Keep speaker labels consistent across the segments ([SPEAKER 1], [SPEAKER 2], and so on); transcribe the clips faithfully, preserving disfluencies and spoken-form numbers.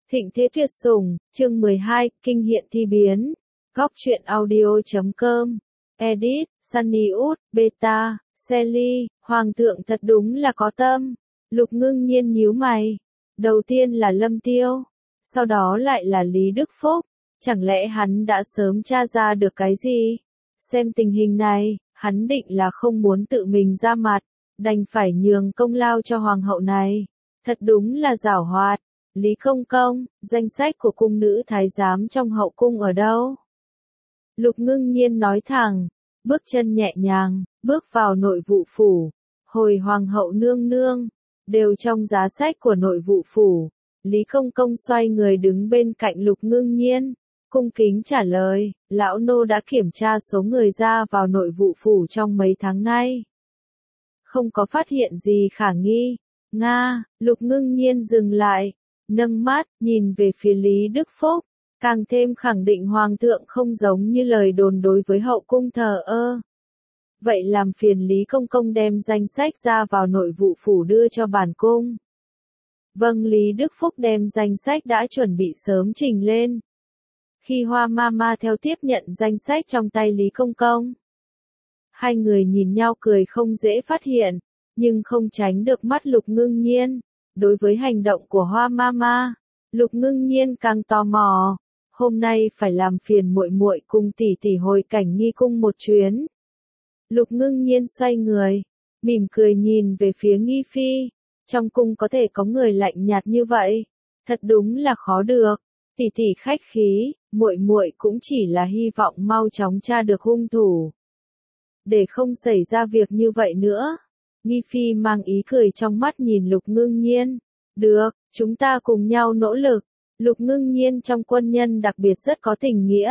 [SPEAKER 1] Thịnh thế tuyệt sủng, chương mười hai, kinh hiện thi biến. Góc truyện audio chấm com. Edit, Sunny Út, Beta, Sally, Hoàng thượng thật đúng là có tâm. Lục Ngưng Nhiên nhíu mày. Đầu tiên là Lâm Tiêu, sau đó lại là Lý Đức Phúc. Chẳng lẽ hắn đã sớm tra ra được cái gì? Xem tình hình này, hắn định là không muốn tự mình ra mặt, đành phải nhường công lao cho hoàng hậu này. Thật đúng là giảo hoạt. Lý Công Công, danh sách của cung nữ thái giám trong hậu cung ở đâu? Lục Ngưng Nhiên nói thẳng, bước chân nhẹ nhàng, bước vào nội vụ phủ. Hồi hoàng hậu nương nương, đều trong giá sách của nội vụ phủ. Lý Công Công xoay người đứng bên cạnh Lục Ngưng Nhiên, cung kính trả lời, lão nô đã kiểm tra số người ra vào nội vụ phủ trong mấy tháng nay. Không có phát hiện gì khả nghi. Nga, Lục Ngưng Nhiên dừng lại, nâng mắt, nhìn về phía Lý Đức Phúc, càng thêm khẳng định hoàng thượng không giống như lời đồn đối với hậu cung thờ ơ. Vậy làm phiền Lý Công Công đem danh sách ra vào nội vụ phủ đưa cho bản cung. Vâng, Lý Đức Phúc đem danh sách đã chuẩn bị sớm trình lên. Khi Hoa Mama theo tiếp nhận danh sách trong tay Lý Công Công, hai người nhìn nhau cười không dễ phát hiện, nhưng không tránh được mắt Lục Ngưng Nhiên. Đối với hành động của Hoa Mama, Lục Ngưng Nhiên càng tò mò. Hôm nay phải làm phiền muội muội cùng tỷ tỷ hồi cảnh nghi cung một chuyến. Lục Ngưng Nhiên xoay người, mỉm cười nhìn về phía Nghi Phi. Trong cung có thể có người lạnh nhạt như vậy, thật đúng là khó được. Tỷ tỷ khách khí, muội muội cũng chỉ là hy vọng mau chóng tra được hung thủ, để không xảy ra việc như vậy nữa. Nghi Phi mang ý cười trong mắt nhìn Lục Ngưng Nhiên. Được, chúng ta cùng nhau nỗ lực. Lục Ngưng Nhiên trong quân nhân đặc biệt rất có tình nghĩa.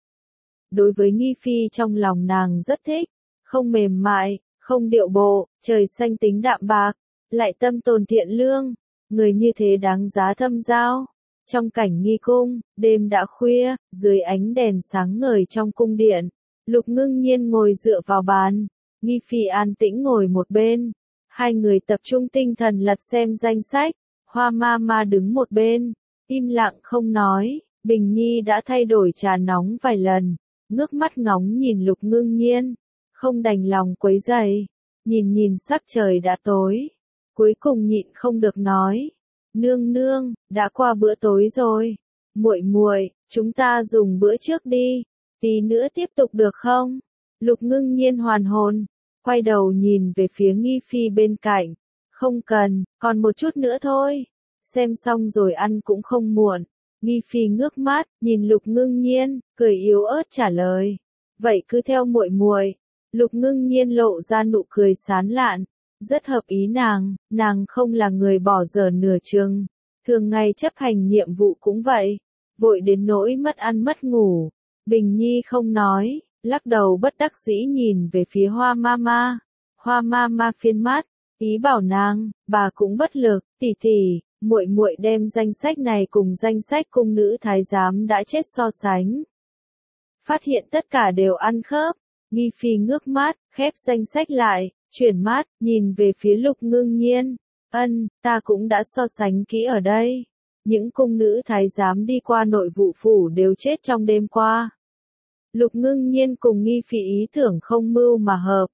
[SPEAKER 1] Đối với Nghi Phi trong lòng nàng rất thích, không mềm mại, không điệu bộ, trời xanh tính đạm bạc, lại tâm tồn thiện lương, người như thế đáng giá thâm giao. Trong cảnh nghi cung, đêm đã khuya, dưới ánh đèn sáng ngời trong cung điện, Lục Ngưng Nhiên ngồi dựa vào bàn. Nghi Phi an tĩnh ngồi một bên, hai người tập trung tinh thần lật xem danh sách. Hoa Mama đứng một bên, im lặng không nói. Bình Nhi đã thay đổi trà nóng vài lần, ngước mắt ngóng nhìn Lục Ngưng Nhiên, không đành lòng quấy rầy. Nhìn nhìn sắc trời đã tối, cuối cùng nhịn không được nói, nương nương, đã qua bữa tối rồi, muội muội, chúng ta dùng bữa trước đi, tí nữa tiếp tục được không? Lục Ngưng Nhiên hoàn hồn, quay đầu nhìn về phía Nghi Phi bên cạnh. Không cần, còn một chút nữa thôi. Xem xong rồi ăn cũng không muộn. Nghi Phi ngước mắt, nhìn Lục Ngưng Nhiên, cười yếu ớt trả lời. Vậy cứ theo muội muội. Lục Ngưng Nhiên lộ ra nụ cười sán lạn, rất hợp ý nàng, nàng không là người bỏ dở nửa chừng. Thường ngày chấp hành nhiệm vụ cũng vậy, vội đến nỗi mất ăn mất ngủ. Bình Nhi không nói, lắc đầu bất đắc dĩ nhìn về phía Hoa Mama. Hoa Mama phiên mát, ý bảo nàng, bà cũng bất lực, tỷ tỷ, muội muội đem danh sách này cùng danh sách cung nữ thái giám đã chết so sánh. Phát hiện tất cả đều ăn khớp. Nghi Phi ngước mắt, khép danh sách lại, chuyển mắt, nhìn về phía Lục Ngưng Nhiên. Ân, ta cũng đã so sánh kỹ ở đây. Những cung nữ thái giám đi qua nội vụ phủ đều chết trong đêm qua. Lục Ngưng Nhiên cùng Nghi Phi ý tưởng không mưu mà hợp.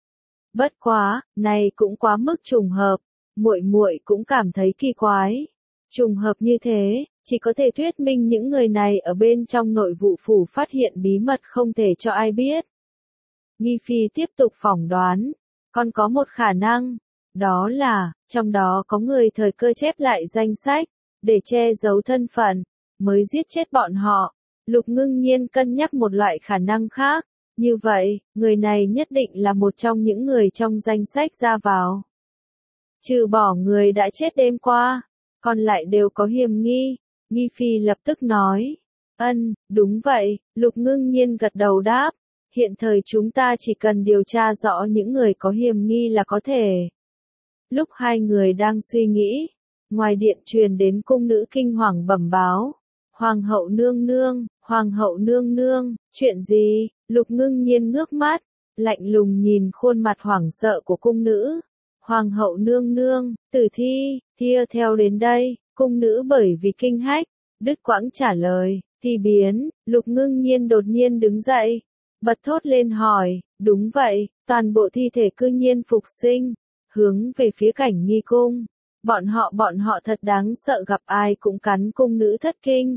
[SPEAKER 1] Bất quá, này cũng quá mức trùng hợp, muội muội cũng cảm thấy kỳ quái. Trùng hợp như thế, chỉ có thể thuyết minh những người này ở bên trong nội vụ phủ phát hiện bí mật không thể cho ai biết. Nghi Phi tiếp tục phỏng đoán, còn có một khả năng, đó là, trong đó có người thời cơ chép lại danh sách, để che giấu thân phận, mới giết chết bọn họ. Lục Ngưng Nhiên cân nhắc một loại khả năng khác, như vậy, người này nhất định là một trong những người trong danh sách ra vào. Trừ bỏ người đã chết đêm qua, còn lại đều có hiểm nghi. Nghi Phi lập tức nói, ân, đúng vậy. Lục Ngưng Nhiên gật đầu đáp, hiện thời chúng ta chỉ cần điều tra rõ những người có hiểm nghi là có thể. Lúc hai người đang suy nghĩ, ngoài điện truyền đến cung nữ kinh hoàng bẩm báo. Hoàng hậu nương nương, hoàng hậu nương nương, chuyện gì? Lục Ngưng Nhiên ngước mắt, lạnh lùng nhìn khuôn mặt hoảng sợ của cung nữ. Hoàng hậu nương nương, Tử Thi, Thia theo đến đây. Cung nữ bởi vì kinh hách, đứt quãng trả lời, thi biến, Lục Ngưng Nhiên đột nhiên đứng dậy, bật thốt lên hỏi, đúng vậy, toàn bộ thi thể cư nhiên phục sinh, hướng về phía Cảnh Nghi cung. Bọn họ bọn họ thật đáng sợ, gặp ai cũng cắn. Cung nữ thất kinh.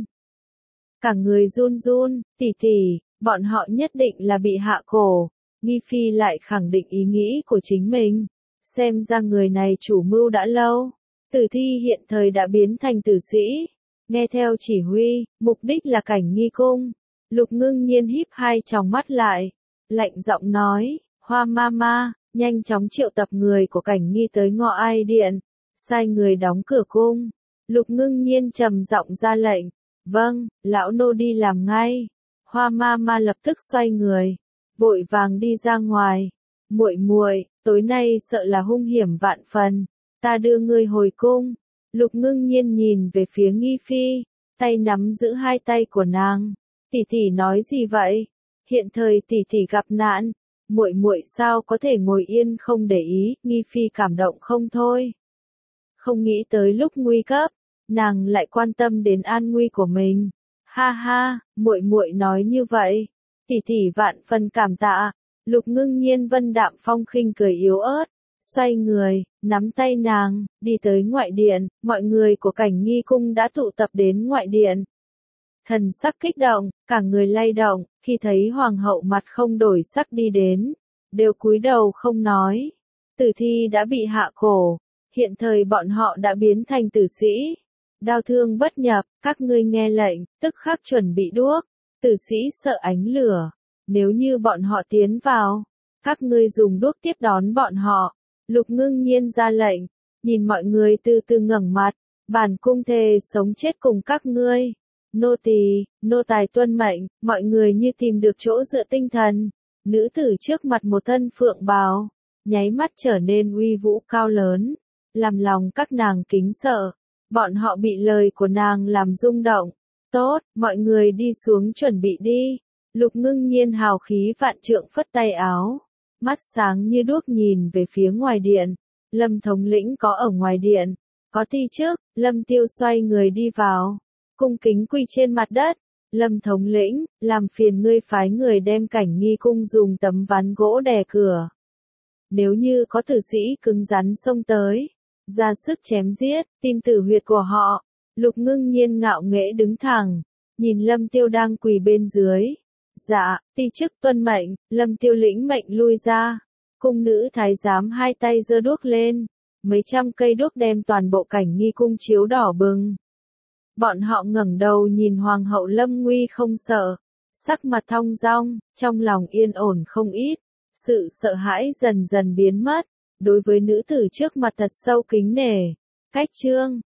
[SPEAKER 1] Cả người run run, tỷ tỷ, bọn họ nhất định là bị hạ cổ. Nghi Phi lại khẳng định ý nghĩ của chính mình. Xem ra người này chủ mưu đã lâu. Tử thi hiện thời đã biến thành tử sĩ. Nghe theo chỉ huy, mục đích là Cảnh Nghi cung. Lục Ngưng Nhiên híp hai tròng mắt lại. Lạnh giọng nói, Hoa Mama, nhanh chóng triệu tập người của Cảnh Nghi tới Ngọ Ai Điện. Sai người đóng cửa cung. Lục Ngưng Nhiên trầm giọng ra lệnh. Vâng, lão nô đi làm ngay. Hoa Mama lập tức xoay người, vội vàng đi ra ngoài. Muội muội, tối nay sợ là hung hiểm vạn phần, ta đưa ngươi hồi cung. Lục Ngưng Nhiên nhìn về phía Nghi Phi, tay nắm giữ hai tay của nàng. Tỷ tỷ nói gì vậy? Hiện thời tỷ tỷ gặp nạn, muội muội sao có thể ngồi yên không để ý? Nghi Phi cảm động không thôi. Không nghĩ tới lúc nguy cấp, nàng lại quan tâm đến an nguy của mình. Ha ha, muội muội nói như vậy, tỷ tỷ vạn phần cảm tạ. Lục Ngưng Nhiên vân đạm phong khinh cười yếu ớt, xoay người, nắm tay nàng, đi tới ngoại điện. Mọi người của Cảnh Nghi cung đã tụ tập đến ngoại điện. Thần sắc kích động, cả người lay động, khi thấy hoàng hậu mặt không đổi sắc đi đến, đều cúi đầu không nói. Tử thi đã bị hạ cổ, hiện thời bọn họ đã biến thành tử sĩ. Đao thương bất nhập, các ngươi nghe lệnh, tức khắc chuẩn bị đuốc. Tử sĩ sợ ánh lửa, nếu như bọn họ tiến vào, các ngươi dùng đuốc tiếp đón bọn họ. Lục Ngưng Nhiên ra lệnh, nhìn mọi người từ từ ngẩng mặt, bản cung thề sống chết cùng các ngươi. Nô tỳ, nô tài tuân mệnh. Mọi người như tìm được chỗ dựa tinh thần. Nữ tử trước mặt một thân phượng bào, nháy mắt trở nên uy vũ cao lớn, làm lòng các nàng kính sợ. Bọn họ bị lời của nàng làm rung động. Tốt, mọi người đi xuống chuẩn bị đi. Lục Ngưng Nhiên hào khí vạn trượng phất tay áo, mắt sáng như đuốc nhìn về phía ngoài điện. Lâm thống lĩnh có ở ngoài điện, có ti trước. Lâm Tiêu xoay người đi vào, cung kính quỳ trên mặt đất. Lâm thống lĩnh, làm phiền ngươi phái người đem Cảnh Nghi cung dùng tấm ván gỗ đè cửa. Nếu như có tử sĩ cứng rắn xông tới, ra sức chém giết, tim tử huyệt của họ. Lục Ngưng Nhiên ngạo nghễ đứng thẳng, nhìn Lâm Tiêu đang quỳ bên dưới. Dạ, ti chức tuân mệnh. Lâm Tiêu lĩnh mệnh lui ra. Cung nữ thái giám hai tay giơ đuốc lên, mấy trăm cây đuốc đem toàn bộ Cảnh Nghi cung chiếu đỏ bừng. Bọn họ ngẩng đầu nhìn hoàng hậu lâm nguy không sợ, sắc mặt thong dong, trong lòng yên ổn không ít. Sự sợ hãi dần dần biến mất, đối với nữ tử trước mặt thật sâu kính nể. Cách chương